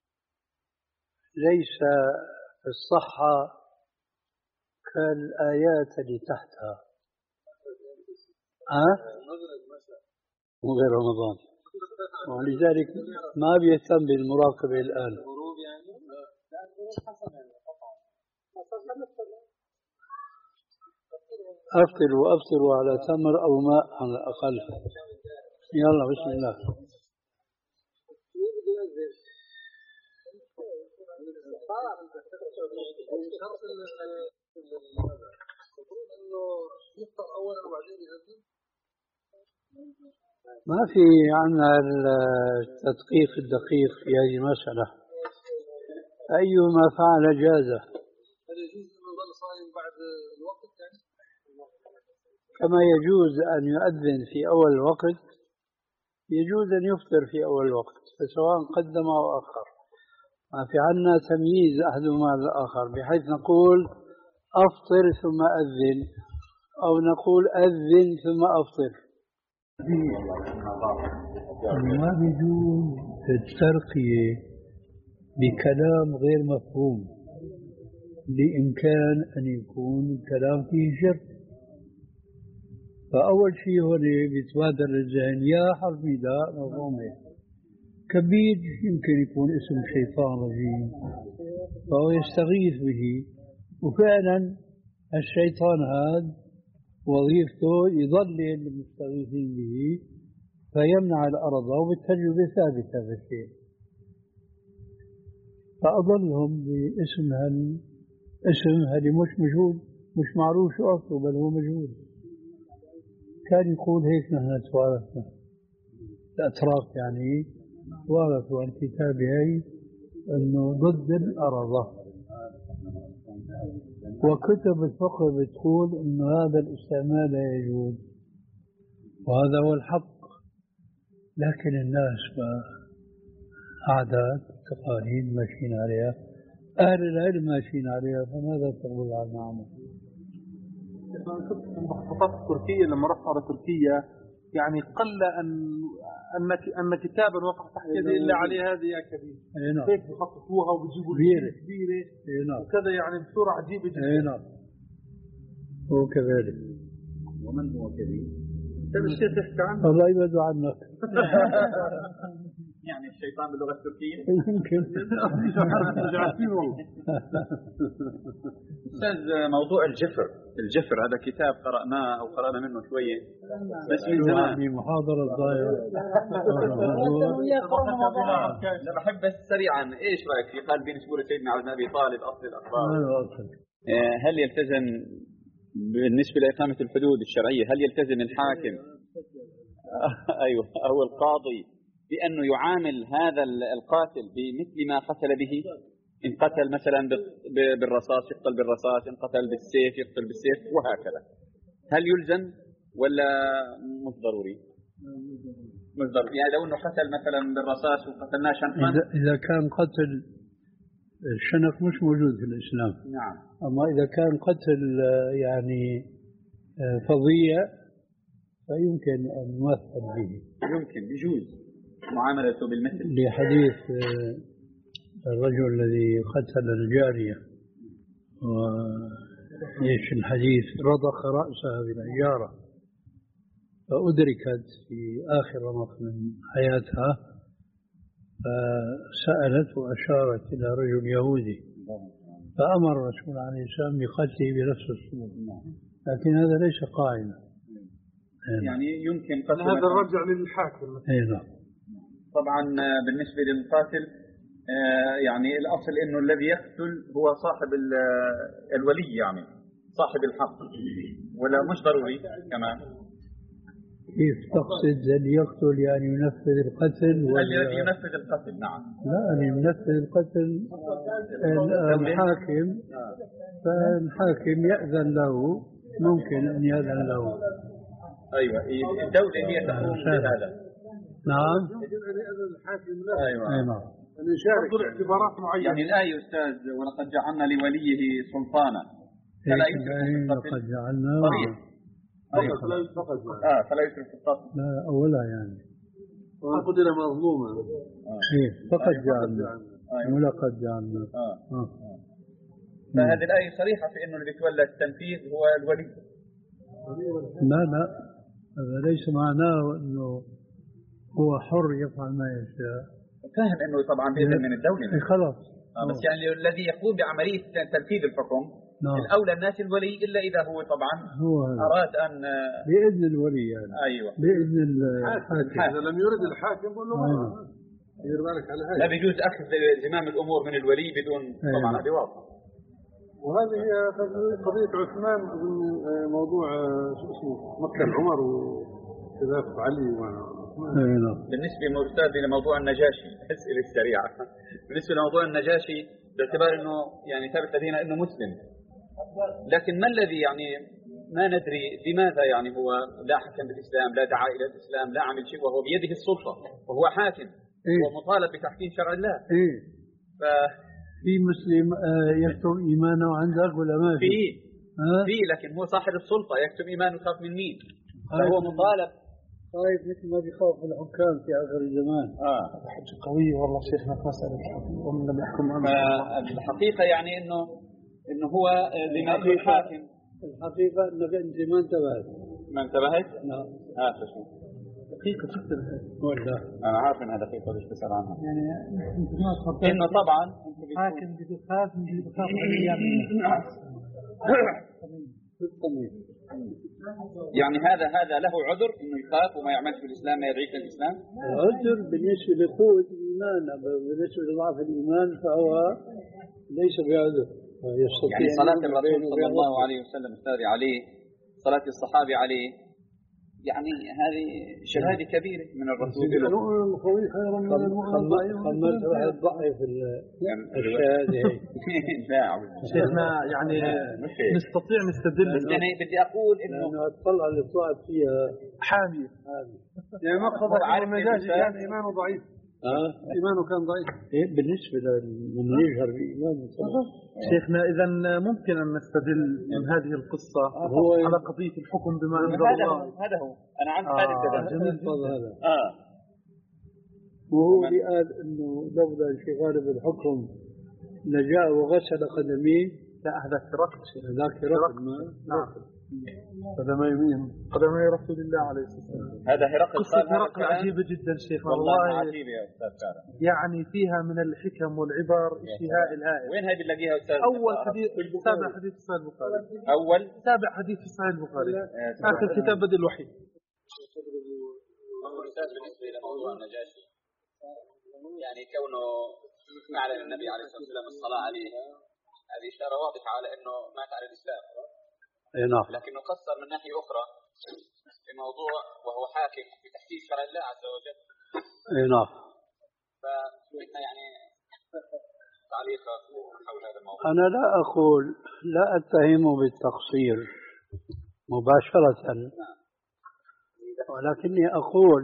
ليس في الصحة كالآيات اللي تحتها. أه؟ وغير رمضان، ولذلك ما بيهتم بالمراقبة الآن. أفطروا وأفطروا على تمر أو ماء على الأقل. يلا بسم الله. ما في عنا التدقيق الدقيق في هذه المسألة، أيما فعل جازه. كما يجوز أن يؤذن في أول الوقت يجوز أن يفطر في أول الوقت، فسواء قدم أو أخر ما في عنا تمييز أحدهما على الآخر، بحيث نقول أفطر ثم أذن أو نقول أذن ثم أفطر. ما بيجوز الترقية بكلام غير مفهوم بإمكان أن يكون الكلام فيه شرك. فأول شيء هون بيتبادر للذهن يا حرف نداء مفهومه، كبير يمكن يكون اسم شيطان رجيم فهو يستغيث به، وفعلا الشيطان هذا وظيفته يضلل المستغيثين به فيمنع الأرض، وبالتجربة ثابتة هذا الشيء. فأضلهم باسم هل اسم هذه مش مجهول، مش معروف شو أصله، بل هو مجهول. كان يقول هيك نحن توارثنا الأتراك، يعني توارثوا عن كتابه أنه ضد الأرض. وكتب الفقه بتقول أنه هذا الاستعمال لا يجوز، وهذا هو الحق. لكن الناس ما عادات تقاليد ماشيين عليها، أهل العلم ماشيين عليها، فماذا تقول عنها عمل؟ أنا شفت المخطوطات التركية لما رحت على تركيا، يعني قل أن أن أن كتابا وقع تحت يدي إلا عليه هذه يا كبير. أي نعم. كيف بيخططوها وبيجيبوا كبيرة كبيرة. أي نعم. وكذا يعني بصورة عجيبة جدا. أي نعم. هو كذلك. ومن هو كبير؟ طيب الشيخ يحكي عنه. الله يبعد عنك. يعني الشيطان باللغة التركية؟ يمكن. أستاذ موضوع الجفر، الجفر هذا كتاب قرأناه أو قرأنا منه شوية بس من زمان. في محاضرة ضايعة. أنا بحب بس سريعا، إيش رأيك في قال بين سورة سيدنا علي بن أبي طالب أصل الأخبار؟ هل يلتزم بالنسبة لإقامة الحدود الشرعية، هل يلتزم الحاكم أيوة أو القاضي بأنه يعامل هذا القاتل بمثل ما قتل به؟ إن قتل مثلا بالرصاص يقتل بالرصاص، إن قتل بالسيف يقتل بالسيف، وهكذا. هل يلزم ولا مش ضروري؟ مش ضروري، يعني لو أنه قتل مثلا بالرصاص وقتلناه شنقا. إذا كان قتل الشنق مش موجود في الإسلام. نعم. أما إذا كان قتل يعني فظيع فيمكن أن يمثل به. يمكن بيجوز معاملته بالمثل. لحديث الرجل الذي قتل الجارية، وإيش الحديث؟ رضخ رأسها بالحجارة فأدركت في آخر رمق من حياتها، فسألت وأشارت إلى رجل يهودي فأمر الرسول عليه السلام بقتله بنفس الصورة، لكن هذا ليس قائما. يعني يمكن قتل هذا الرجع للحاكم. أي نعم. طبعا بالنسبة للقاتل يعني الأصل إنه الذي يقتل هو صاحب الولي، يعني صاحب الحق، ولا مش ضروري كمان؟ كيف تقصد الذي يقتل يعني ينفذ القتل؟ الذي ينفذ القتل. نعم. لا، اللي ينفذ القتل الحاكم، فالحاكم يأذن له، ممكن أن يأذن له. أيوة، الدولة هي تقوم بهذا. نعم. أيوة. أيوة. نشارك اعتبارات معينة. يعني الآية أستاذ ولقد جعلنا لوليه سلطانا فلا يسرف لقد جعلنا صريح. أيوة. فلا يسرف آه فلا يسرف في القتل. لا أولها يعني وأن قتل مظلوما. إيه فقد جعلنا ولقد جعلنا. آه. آه. فهذه الآية صريحة في إنه اللي بيتولى التنفيذ هو الولي. لا لا، هذا ليس معناه إنه هو حر يفعل ما يشاء. فاهم إنه طبعا بإذن من الدولة. إيه خلاص. آه بس يعني الذي يقوم بعملية تنفيذ الحكم نعم. الأولى الناس الولي، إلا إذا هو طبعا هو أراد أن بإذن الولي يعني. أيوة. بإذن الحاكم. إذا لم يرد الحاكم بقول له يدير بالك على هذا. لا بيجوز أخذ زمام الأمور من الولي بدون طبعا هذه واضحة. وهذه هي قضية عثمان من موضوع شو اسمه مقتل عمر وخلاف علي وعثمان. بالنسبة أستاذ لموضوع النجاشي، أسئلة سريعة. بالنسبة لموضوع النجاشي باعتبار أنه يعني ثابت لدينا أنه مسلم، لكن ما الذي يعني ما ندري لماذا يعني هو لا حكم بالإسلام، لا دعا إلى الإسلام، لا عمل شيء، وهو بيده السلطة وهو حاكم. إيه؟ ومطالب بتحكيم شرع الله. إيه؟ ف... في مسلم يكتم إيمانه عندك ولا ما في؟ في في لكن هو صاحب السلطة يكتم إيمانه يخاف من مين؟ فهو مطالب. طيب مثل ما بيخاف من الحكام في آخر الزمان. آه حجة قوية والله شيخنا في مسألة ومن لم يحكم الحقيقة يعني إنه إنه هو لما في الحاكم. الحقيقة إنك أنت ما انتبهت. ما انتبهت؟ نعم. آه شو؟ دقيقة جدا. ولا أنا عارف إنها دقيقة ليش بسأل عنها. يعني أنت ما تفكر إنه طبعا الحاكم بيخاف من اللي بيخاف عليه يعني هذا هذا له عذر إنه يخاف وما يعملش في الإسلام، ما يدعيش للإسلام. عذر بالنسبة لقوة الإيمان، بالنسبة لضعف الإيمان فهو ليس بعذر. يعني صلاة الرسول صلى الله عليه وسلم أستاذ عليه، صلاة الصحابة عليه، يعني هذه شهادة كبيرة من الرسول. المؤمن القوي خير من المؤمن الضعيف. خمرت واحد ضعيف الشهادة. لا شيخنا يعني نستطيع نستدل. بس أنا بدي أقول إنه أطلع الإطلاع فيها حامية. يعني مقصد عن النجاشي كان إيمانه ضعيف. آه. إيمانه كان ضعيف. إيه بالنسبة لمن يجهر بإيمانه طبعا. شيخنا إذا ممكن أن نستدل من هذه القصة هو على قضية الحكم بما أنزل هذا الله. هو هذا هو أنا عندي آه هذا جميل هذا. آه وهو اللي قال إنه لولا انشغال بالحكم لجاء وغسل قدميه. لا هذا ركض ذاك ركض. نعم قدمي يمين قدمي رسول الله عليه الصلاة والسلام. هذا هرقل قصة هرقل عجيبة جدا شيخ والله عجيبة يا أستاذ شارع. يعني فيها من الحكم والعبر شيء هائل هائل. وين هاي بنلاقيها أستاذ؟ أول حديث سابع حديث في صحيح البخاري. أول سابع حديث في صحيح البخاري. آخر كتاب بدء الوحي. أول أستاذ بالنسبة إلى موضوع النجاشي يعني كونه فعل النبي عليه الصلاة والسلام الصلاة عليه هذه إشارة واضحة على أنه مات على الإسلام. نعم. لكنه قصر من ناحية أخرى في موضوع وهو حاكم بتحكيم شرع الله عز وجل. نعم. فبدنا يعني تعليقا حول هذا الموضوع. أنا لا أقول لا أتهم بالتقصير مباشرة، ولكني أقول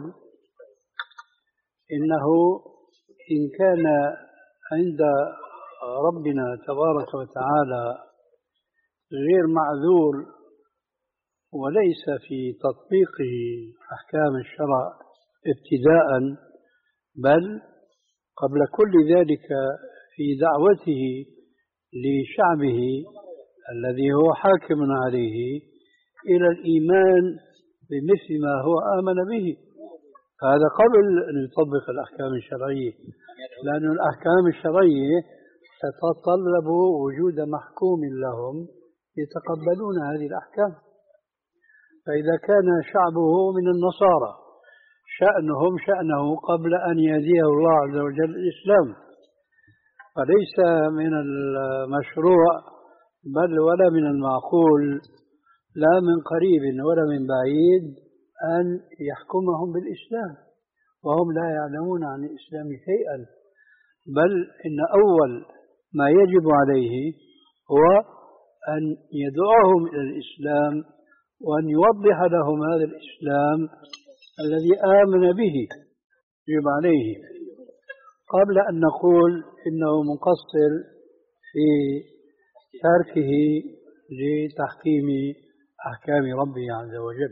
إنه إن كان عند ربنا تبارك وتعالى غير معذور وليس في تطبيقه أحكام الشرع ابتداء، بل قبل كل ذلك في دعوته لشعبه الذي هو حاكم عليه إلى الإيمان بمثل ما هو آمن به، هذا قبل أن يطبق الأحكام الشرعية، لأن الأحكام الشرعية تتطلب وجود محكوم لهم يتقبلون هذه الأحكام. فإذا كان شعبه من النصارى شأنهم شأنه قبل أن يهديه الله عز وجل الإسلام، فليس من المشروع بل ولا من المعقول لا من قريب ولا من بعيد أن يحكمهم بالإسلام وهم لا يعلمون عن الإسلام شيئا، بل إن أول ما يجب عليه هو أن يدعوهم إلى الإسلام وأن يوضح لهم هذا الإسلام الذي آمن به، يجب عليه قبل أن نقول إنه مقصر في تركه لتحكيم أحكام ربه عز وجل.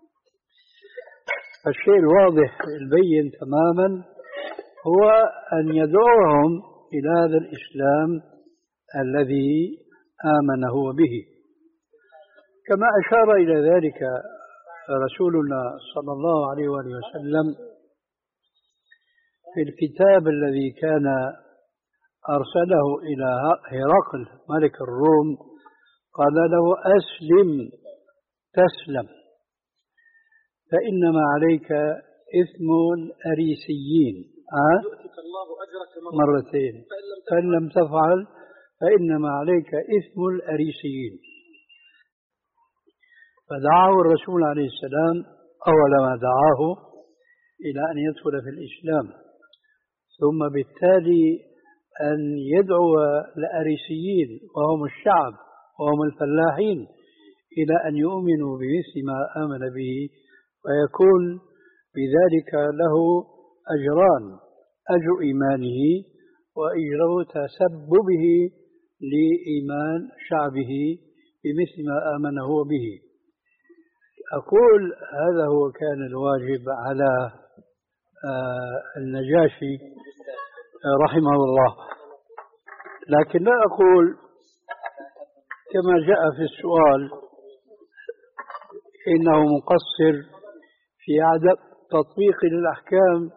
فالشيء الواضح البين تماما هو أن يدعوهم إلى هذا الإسلام الذي آمن هو به، كما أشار إلى ذلك رسولنا صلى الله عليه وآله وسلم في الكتاب الذي كان أرسله إلى هرقل ملك الروم، قال له أسلم تسلم فإنما عليك إثم الأريسيين أه؟ مرتين، فإن لم تفعل فإنما عليك إثم الأريسيين. فدعاه الرسول عليه السلام أول ما دعاه إلى أن يدخل في الإسلام، ثم بالتالي أن يدعو الأريسيين وهم الشعب وهم الفلاحين إلى أن يؤمنوا بمثل ما آمن به، ويكون بذلك له أجران: أجر إيمانه وأجر تسببه لإيمان شعبه بمثل ما آمن هو به. أقول هذا هو كان الواجب على النجاشي رحمه الله، لكن لا أقول كما جاء في السؤال إنه مقصر في عدم تطبيق الأحكام،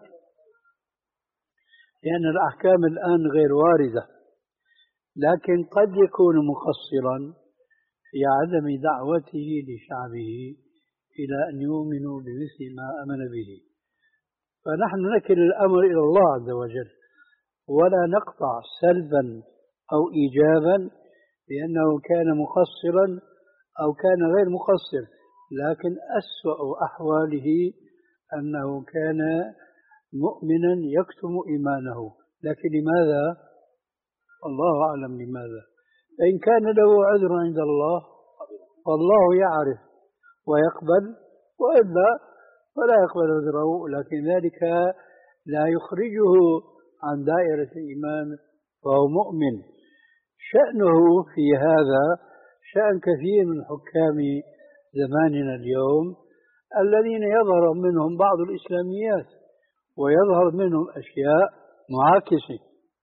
لأن الأحكام الآن غير واردة، لكن قد يكون مقصرا في عدم دعوته لشعبه إلى أن يؤمنوا بمثل ما أمن به. فنحن نكل الأمر إلى الله عز وجل ولا نقطع سلبا أو إيجابا لأنه كان مقصرا أو كان غير مقصر، لكن أسوأ أحواله أنه كان مؤمنا يكتم إيمانه. لكن لماذا؟ الله أعلم لماذا. فإن كان له عذر عند الله فالله يعرف ويقبل، وإلا فلا يقبل عذره، لكن ذلك لا يخرجه عن دائرة الإيمان فهو مؤمن. شأنه في هذا شأن كثير من حكام زماننا اليوم الذين يظهر منهم بعض الإسلاميات ويظهر منهم أشياء معاكسة،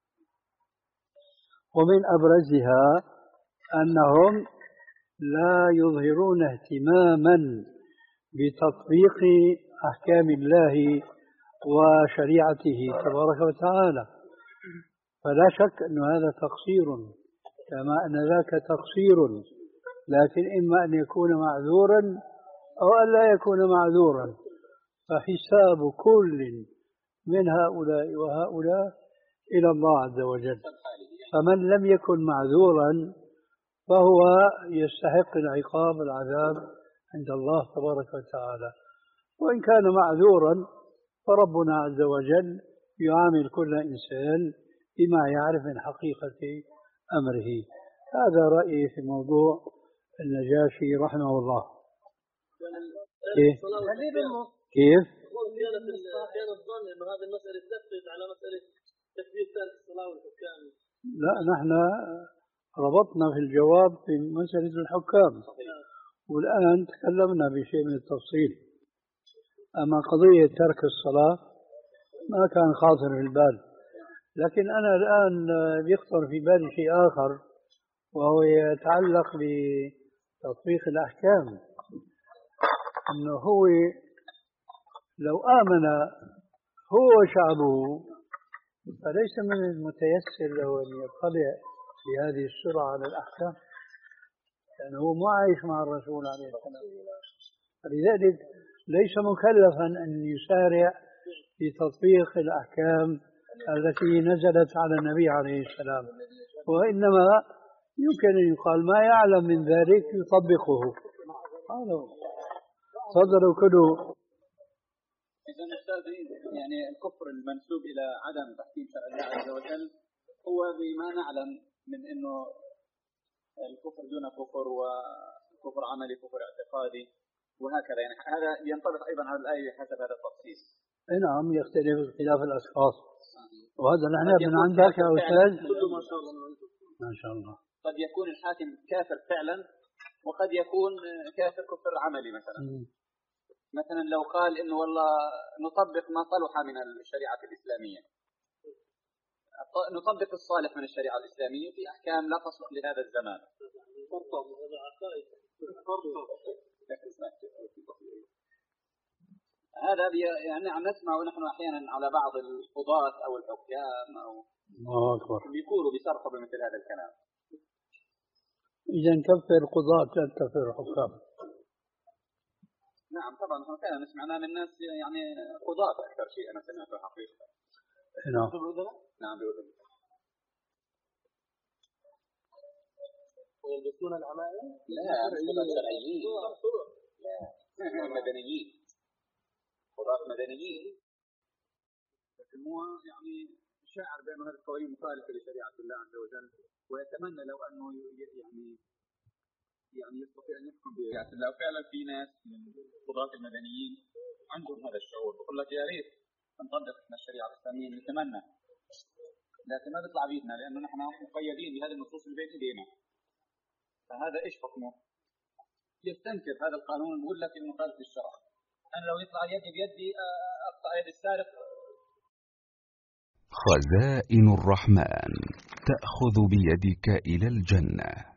ومن أبرزها أنهم لا يظهرون اهتماما بتطبيق أحكام الله وشريعته تبارك وتعالى. فلا شك أن هذا تقصير كما أن ذاك تقصير، لكن إما أن يكون معذورا أو أن لا يكون معذورا، فحساب كل من هؤلاء وهؤلاء إلى الله عز وجل. فمن لم يكن معذورا فهو يستحق العقاب والعذاب عند الله تبارك وتعالى، وإن كان معذورا فربنا عز وجل يعامل كل إنسان بما يعرف من حقيقة أمره. هذا رأيي في موضوع النجاشي رحمه الله. كيف؟ كيف؟ كان الظن أن هذه المسألة تفرد على مسألة تكبير تارك الصلاة والحكام. لا، نحن ربطنا في الجواب في مسألة الحكام، والآن تكلمنا بشيء من التفصيل. أما قضية ترك الصلاة ما كان خاطر في البال، لكن أنا الآن يخطر في بالي شيء آخر، وهو يتعلق بتطبيق الأحكام. أنه هو لو آمن هو وشعبه فليس من المتيسر له أن يطلع بهذه السرعة على الأحكام، لأنه هو ما عايش مع الرسول عليه السلام، فلذلك ليس مكلفا أن يسارع في تطبيق الأحكام التي نزلت على النبي عليه السلام، وإنما يمكن أن يقال ما يعلم من ذلك يطبقه. تفضلوا كلوا. إذا أستاذ يعني الكفر المنسوب إلى عدم تحكيم شرع الله عز وجل هو بما نعلم من إنه الكفر دون كفر، وكفر عملي، كفر اعتقادي، وهكذا. يعني هذا ينطبق أيضا على الآية حسب هذا التفصيل. نعم، يختلف اختلاف الأشخاص، وهذا نحن من عندك يا أستاذ. ما شاء الله. قد يكون الحاكم كافر فعلا، وقد يكون كافر كفر عملي مثلا. م. مثلا لو قال إنه والله نطبق ما صلح من الشريعة الإسلامية، نطبق الصالح من الشريعة الإسلامية في أحكام لا تصلح لهذا الزمان. هذا يعني عم نسمع ونحن أحيانا على بعض القضاة أو الحكام أو بيقولوا بيصرحوا بمثل هذا الكلام. إذا كفر القضاة كفر الحكام. نعم طبعا، نحن كنا نسمعنا من الناس يعني قضاة أكثر شيء أنا سمعته حقيقة. نعم. نعم بأذن. ويلبسون العمائم؟ لا، قضاة شرعيين. لا، مدنيين. قضاة مدنيين. لكن هو يعني شاعر بأن هذه القوانين مخالفة لشريعة الله عز وجل، ويتمنى لو أنه يعني يعني يستطيع أن يحكم بشريعة الله. وفعلا في ناس من القضاة المدنيين عندهم هذا الشعور، بقول لك يا ريت نطبق الشريعة الإسلامية، نتمنى، لكن ما بيطلع بيدنا لأنه نحن مقيدين بهذه النصوص اللي بين إيدينا. فهذا إيش حكمه؟ يستنكر هذا القانون ويقول لك إنه مخالف للشرع. أنا لو يطلع يدي بيدي أقطع يد السارق. خزائن الرحمن تأخذ بيدك إلى الجنة.